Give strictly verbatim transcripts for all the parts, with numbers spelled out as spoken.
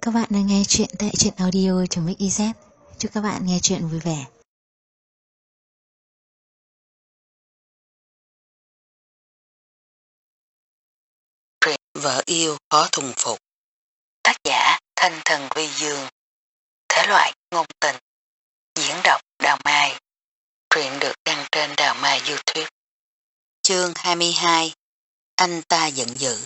các bạn đang nghe chuyện tại truyện audio.mixyz. Chúc các bạn nghe chuyện vui vẻ. Truyện Vợ yêu khó thuần phục. Tác giả Thanh Thần Vi Dương. Thể loại ngôn tình. Diễn đọc Đào Mai. Truyện được đăng trên Đào Mai YouTube. Chương hai mươi hai. Anh ta giận dữ.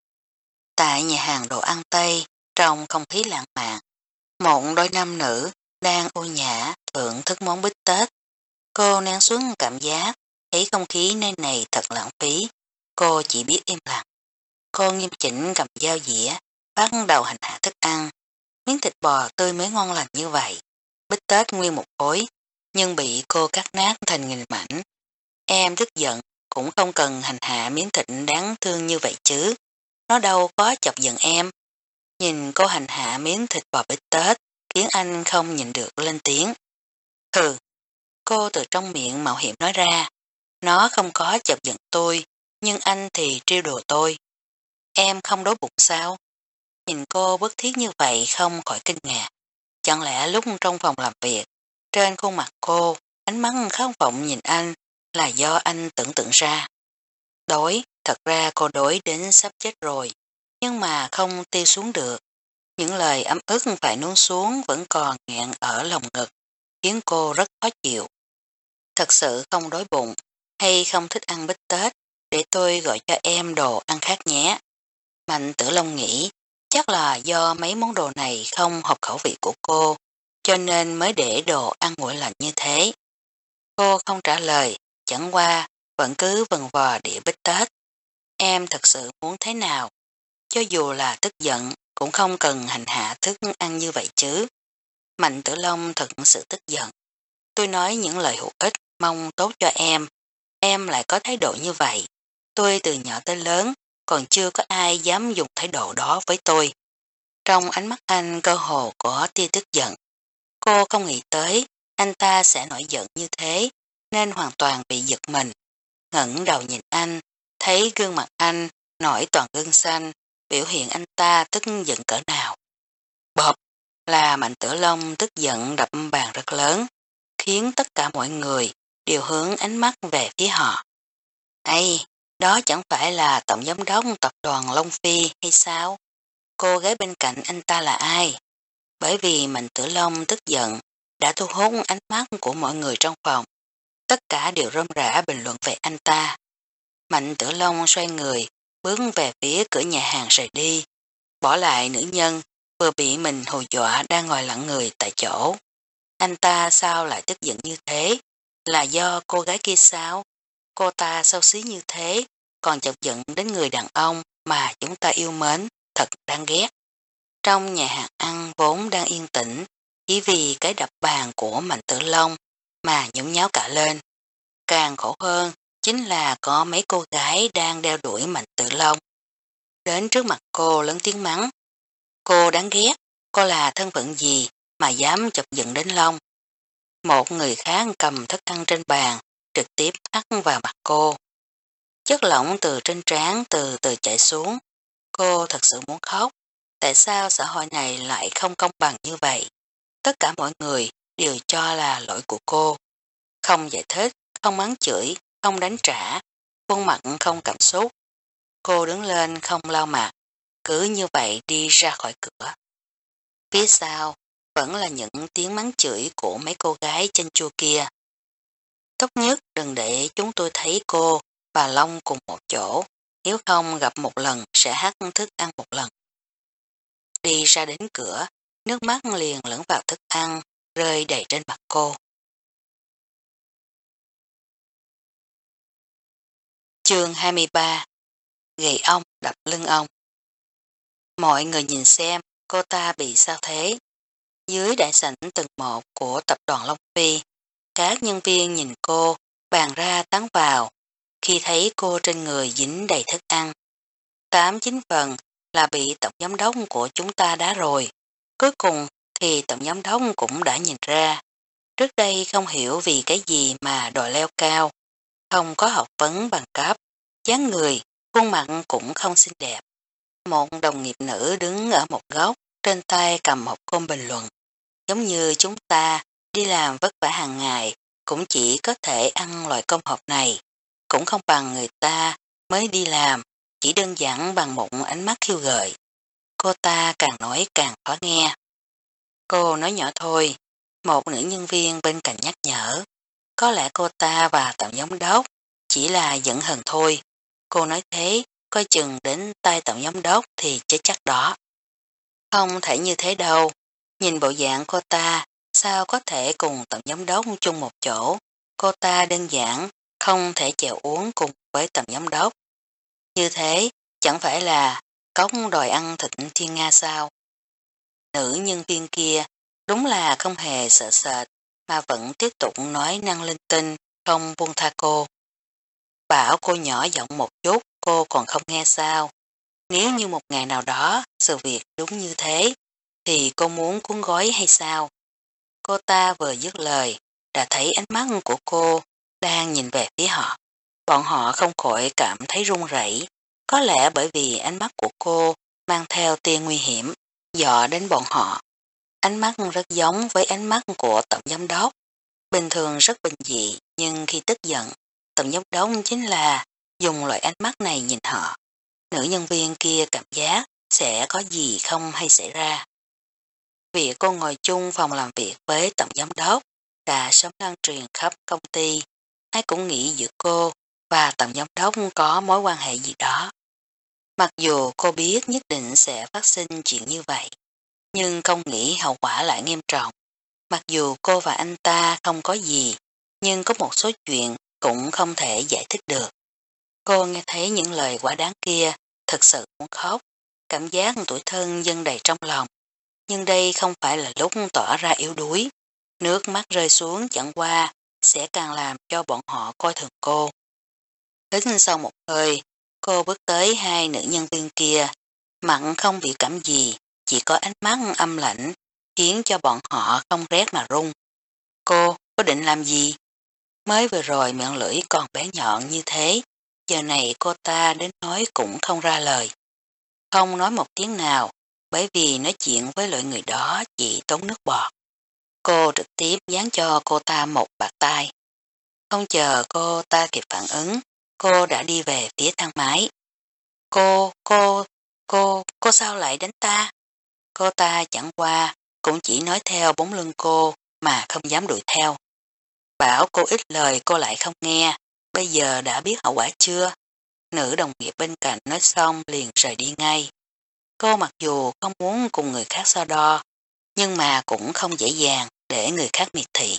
Tại nhà hàng đồ ăn Tây, trong không khí lãng mạn, một đôi nam nữ đang ô nhã thưởng thức món bít tết. Cô nén xuống cảm giác thấy không khí nơi này thật lãng phí. Cô chỉ biết im lặng. Cô nghiêm chỉnh cầm dao dĩa, bắt đầu hành hạ thức ăn. Miếng thịt bò tươi mới ngon lành như vậy. Bít tết nguyên một khối, nhưng bị cô cắt nát thành nghìn mảnh. Em tức giận, cũng không cần hành hạ miếng thịt đáng thương như vậy chứ. Nó đâu có chọc giận em. Nhìn cô hành hạ miếng thịt bò bít tết, khiến anh không nhìn được lên tiếng. Hừ, cô từ trong miệng mạo hiểm nói ra. Nó không có chọc giận tôi, nhưng anh thì trêu đùa tôi. Em không đói bụng sao? Nhìn cô bất thiết như vậy không khỏi kinh ngạc. Chẳng lẽ lúc trong phòng làm việc, trên khuôn mặt cô, ánh mắt khát vọng nhìn anh là do anh tưởng tượng ra. Đói, thật ra cô đói đến sắp chết rồi, nhưng mà không tiêu xuống được. Những lời ấm ức phải nuốt xuống vẫn còn nghẹn ở lòng ngực, khiến cô rất khó chịu. Thật sự không đói bụng, hay không thích ăn bít tết, để tôi gọi cho em đồ ăn khác nhé. Mạnh Tử Long nghĩ, chắc là do mấy món đồ này không hợp khẩu vị của cô, cho nên mới để đồ ăn nguội lạnh như thế. Cô không trả lời, chẳng qua, vẫn cứ vần vò đĩa bít tết. Em thật sự muốn thế nào? Cho dù là tức giận, cũng không cần hành hạ thức ăn như vậy chứ. Mạnh Tử Long thật sự tức giận. Tôi nói những lời hữu ích, mong tốt cho em. Em lại có thái độ như vậy. Tôi từ nhỏ tới lớn, còn chưa có ai dám dùng thái độ đó với tôi. Trong ánh mắt anh cơ hồ có tia tức giận. Cô không nghĩ tới anh ta sẽ nổi giận như thế, nên hoàn toàn bị giật mình. Ngẩng đầu nhìn anh, thấy gương mặt anh nổi toàn gân xanh, biểu hiện anh ta tức giận cỡ nào. Bộp là Mạnh Tử Long tức giận đập bàn rất lớn, khiến tất cả mọi người đều hướng ánh mắt về phía họ. Ây, đó chẳng phải là tổng giám đốc tập đoàn Long Phi hay sao? Cô gái bên cạnh anh ta là ai? Bởi vì Mạnh Tử Long tức giận đã thu hút ánh mắt của mọi người trong phòng. Tất cả đều rôm rã bình luận về anh ta. Mạnh Tử Long xoay người, bước về phía cửa nhà hàng rời đi, bỏ lại nữ nhân vừa bị mình hù dọa đang ngồi lặng người tại chỗ. Anh ta sao lại tức giận như thế? Là do cô gái kia sao? Cô ta xấu xí như thế, còn chọc giận đến người đàn ông mà chúng ta yêu mến, thật đáng ghét. Trong nhà hàng ăn vốn đang yên tĩnh, chỉ vì cái đập bàn của Mạnh Tử Long mà nhũng nháo cả lên. Càng khổ hơn chính là có mấy cô gái đang đeo đuổi Mạnh Tử Long. Đến trước mặt cô lớn tiếng mắng. Cô đáng ghét, cô là thân phận gì mà dám chọc giận đến Long. Một người khác cầm thức ăn trên bàn, trực tiếp hắt vào mặt cô. Chất lỏng từ trên trán từ từ chảy xuống. Cô thật sự muốn khóc. Tại sao xã hội này lại không công bằng như vậy? Tất cả mọi người đều cho là lỗi của cô. Không giải thích, không mắng chửi, không đánh trả, khuôn mặt không cảm xúc. Cô đứng lên không lau mặt, cứ như vậy đi ra khỏi cửa. Phía sau vẫn là những tiếng mắng chửi của mấy cô gái chanh chua kia. Tốt nhất đừng để chúng tôi thấy cô và Long cùng một chỗ, nếu không gặp một lần sẽ hắt thức ăn một lần. Đi ra đến cửa, nước mắt liền lẫn vào thức ăn, rơi đầy trên mặt cô. Chương hai mươi ba. Gậy ông đập lưng ông. Mọi người nhìn xem cô ta bị sao thế. Dưới đại sảnh tầng một của tập đoàn Long Phi, các nhân viên nhìn cô bàn ra tán vào khi thấy cô trên người dính đầy thức ăn. Tám chín phần là bị tổng giám đốc của chúng ta đá rồi. Cuối cùng thì tổng giám đốc cũng đã nhìn ra. Trước đây không hiểu vì cái gì mà đòi leo cao, không có học vấn bằng cấp, dáng người, khuôn mặt cũng không xinh đẹp. Một đồng nghiệp nữ đứng ở một góc, trên tay cầm một côn bình luận. Giống như chúng ta đi làm vất vả hàng ngày cũng chỉ có thể ăn loại cơm hộp này, cũng không bằng người ta mới đi làm, chỉ đơn giản bằng một ánh mắt khiêu gợi. Cô ta càng nói càng khó nghe. Cô nói nhỏ thôi, một nữ nhân viên bên cạnh nhắc nhở. Có lẽ cô ta và tổng giám đốc chỉ là giận hờn thôi. Cô nói thế, coi chừng đến tay tổng giám đốc thì chết chắc đó. Không thể như thế đâu. Nhìn bộ dạng cô ta, sao có thể cùng tổng giám đốc chung một chỗ. Cô ta đơn giản, không thể chèo uống cùng với tổng giám đốc. Như thế, chẳng phải là cốc đòi ăn thịt thiên Nga sao? Nữ nhân viên kia đúng là không hề sợ sệt, mà vẫn tiếp tục nói năng linh tinh, không buông tha cô. Bảo cô nhỏ giọng một chút, cô còn không nghe sao. Nếu như một ngày nào đó sự việc đúng như thế, thì cô muốn cuốn gói hay sao? Cô ta vừa dứt lời, đã thấy ánh mắt của cô đang nhìn về phía họ. Bọn họ không khỏi cảm thấy run rẩy, có lẽ bởi vì ánh mắt của cô mang theo tia nguy hiểm, dọ đến bọn họ. Ánh mắt rất giống với ánh mắt của tổng giám đốc, bình thường rất bình dị, nhưng khi tức giận, tổng giám đốc chính là dùng loại ánh mắt này nhìn họ. Nữ nhân viên kia cảm giác sẽ có gì không hay xảy ra. Việc cô ngồi chung phòng làm việc với tổng giám đốc đã sớm lan truyền khắp công ty, ai cũng nghĩ giữa cô và tổng giám đốc có mối quan hệ gì đó. Mặc dù cô biết nhất định sẽ phát sinh chuyện như vậy, nhưng không nghĩ hậu quả lại nghiêm trọng. Mặc dù cô và anh ta không có gì, nhưng có một số chuyện cũng không thể giải thích được. Cô nghe thấy những lời quá đáng kia, thật sự muốn khóc, cảm giác tủi thân dâng đầy trong lòng. Nhưng đây không phải là lúc tỏ ra yếu đuối. Nước mắt rơi xuống chẳng qua sẽ càng làm cho bọn họ coi thường cô. Hít sau một hơi, cô bước tới hai nữ nhân viên kia, mặn không bị cảm gì, chỉ có ánh mắt âm lạnh, khiến cho bọn họ không rét mà run. Cô có định làm gì? Mới vừa rồi miệng lưỡi còn bé nhọn như thế, giờ này cô ta đến nói cũng không ra lời. Không nói một tiếng nào, bởi vì nói chuyện với loại người đó chỉ tốn nước bọt. Cô trực tiếp dán cho cô ta một bạt tay. Không chờ cô ta kịp phản ứng, cô đã đi về phía thang máy. Cô, cô, cô, cô sao lại đánh ta? Cô ta chẳng qua, cũng chỉ nói theo bóng lưng cô mà không dám đuổi theo. Bảo cô ít lời cô lại không nghe, bây giờ đã biết hậu quả chưa? Nữ đồng nghiệp bên cạnh nói xong liền rời đi ngay. Cô mặc dù không muốn cùng người khác so đo, nhưng mà cũng không dễ dàng để người khác miệt thị.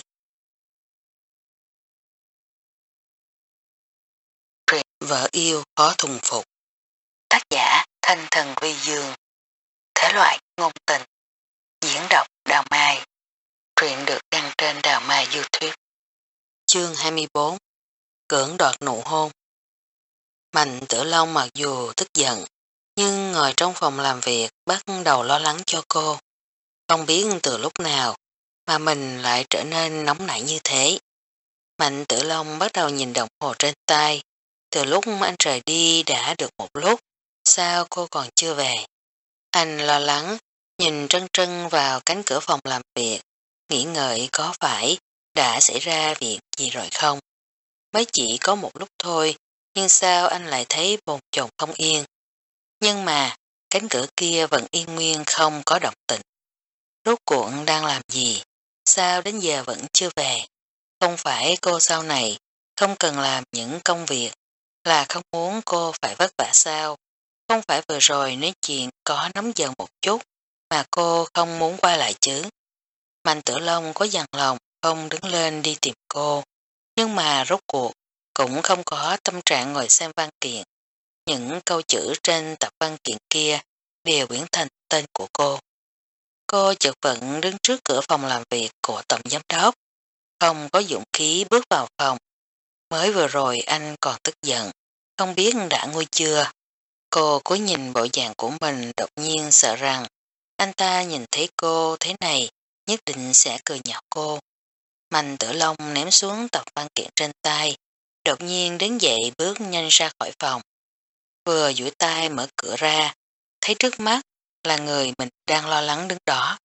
Truyện Vợ yêu khó thuần phục. Tác giả Thanh Thần Vi Dương. Thể loại ngôn tình. Diễn đọc Đào Mai. Truyện được đăng trên Đào Mai YouTube. Chương hai mươi bốn. Cưỡng đoạt nụ hôn. Mạnh Tử Long mặc dù tức giận, nhưng ngồi trong phòng làm việc bắt đầu lo lắng cho cô. Không biết từ lúc nào mà mình lại trở nên nóng nảy như thế. Mạnh Tử Long bắt đầu nhìn đồng hồ trên tay. Từ lúc anh rời đi đã được một lúc, sao cô còn chưa về? Anh lo lắng, nhìn trân trân vào cánh cửa phòng làm việc, nghĩ ngợi có phải đã xảy ra việc gì rồi không? Mới chỉ có một lúc thôi, nhưng sao anh lại thấy bồn chồn không yên? Nhưng mà, cánh cửa kia vẫn yên nguyên không có động tĩnh. Rốt cuộc đang làm gì? Sao đến giờ vẫn chưa về? Không phải cô sau này không cần làm những công việc, là không muốn cô phải vất vả sao? Không phải vừa rồi nói chuyện có nóng giận một chút mà cô không muốn quay lại chứ? Mạnh Tử Long có dằn lòng không đứng lên đi tìm cô, nhưng mà rốt cuộc cũng không có tâm trạng ngồi xem văn kiện. Những câu chữ trên tập văn kiện kia đều biến thành tên của cô. Cô chợt vẫn đứng trước cửa phòng làm việc của tổng giám đốc, không có dũng khí bước vào phòng. Mới vừa rồi anh còn tức giận, không biết đã nguôi chưa. Cô cúi nhìn bộ dạng của mình đột nhiên sợ rằng anh ta nhìn thấy cô thế này nhất định sẽ cười nhạo cô. Mạnh Tử Long ném xuống tập văn kiện trên tay, đột nhiên đứng dậy bước nhanh ra khỏi phòng. Vừa duỗi tay mở cửa ra, thấy trước mắt là người mình đang lo lắng đứng đó.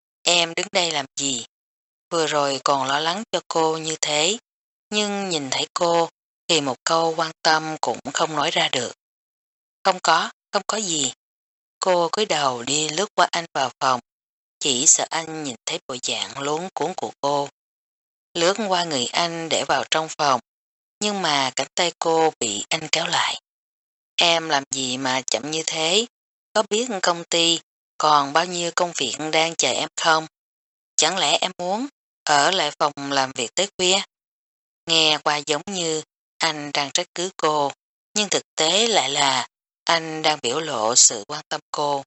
Em đứng đây làm gì? Vừa rồi còn lo lắng cho cô như thế, nhưng nhìn thấy cô thì một câu quan tâm cũng không nói ra được. Không có, không có gì. Cô cúi đầu đi lướt qua anh vào phòng, chỉ sợ anh nhìn thấy bộ dạng luống cuốn của cô. Lướt qua người anh để vào trong phòng, nhưng mà cánh tay cô bị anh kéo lại. Em làm gì mà chậm như thế? Có biết công ty còn bao nhiêu công việc đang chờ em không? Chẳng lẽ em muốn ở lại phòng làm việc tới khuya? Nghe qua giống như anh đang trách cứ cô, nhưng thực tế lại là anh đang biểu lộ sự quan tâm cô.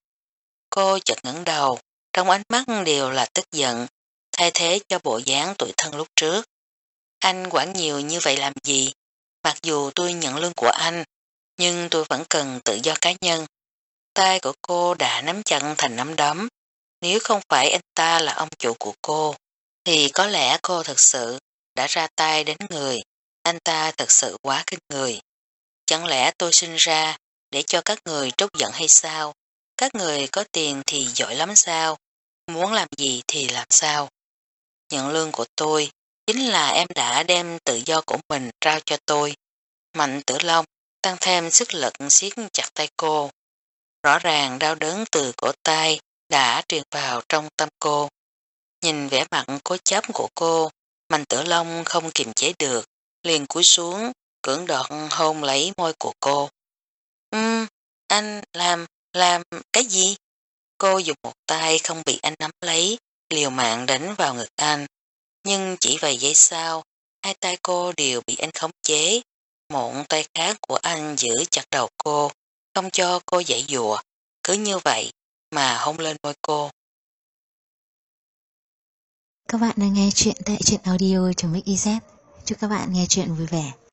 Cô chợt ngẩng đầu, trong ánh mắt đều là tức giận, thay thế cho bộ dáng tủi thân lúc trước. Anh quản nhiều như vậy làm gì? Mặc dù tôi nhận lương của anh, nhưng tôi vẫn cần tự do cá nhân. Tay của cô đã nắm chặt thành nắm đấm. Nếu không phải anh ta là ông chủ của cô, thì có lẽ cô thật sự đã ra tay đến người. Anh ta thật sự quá kinh người. Chẳng lẽ tôi sinh ra để cho các người trút giận hay sao? Các người có tiền thì giỏi lắm sao? Muốn làm gì thì làm sao? Nhận lương của tôi chính là em đã đem tự do của mình trao cho tôi. Mạnh Tử Long tăng thêm sức lực siết chặt tay cô. Rõ ràng đau đớn từ cổ tay đã truyền vào trong tâm cô. Nhìn vẻ mặt cố chấp của cô, Mạnh Tử Long không kiềm chế được, liền cúi xuống, cưỡng đoạt hôn lấy môi của cô. Ừm, anh làm, làm cái gì? Cô dùng một tay không bị anh nắm lấy, liều mạng đánh vào ngực anh. Nhưng chỉ vài giây sau, hai tay cô đều bị anh khống chế. Một tay khác của anh giữ chặt đầu cô, không cho cô dãy dùa. Cứ như vậy mà hôn lên môi cô. Các bạn đang nghe chuyện tại truyện audio.mixyz. Chúc các bạn nghe chuyện vui vẻ.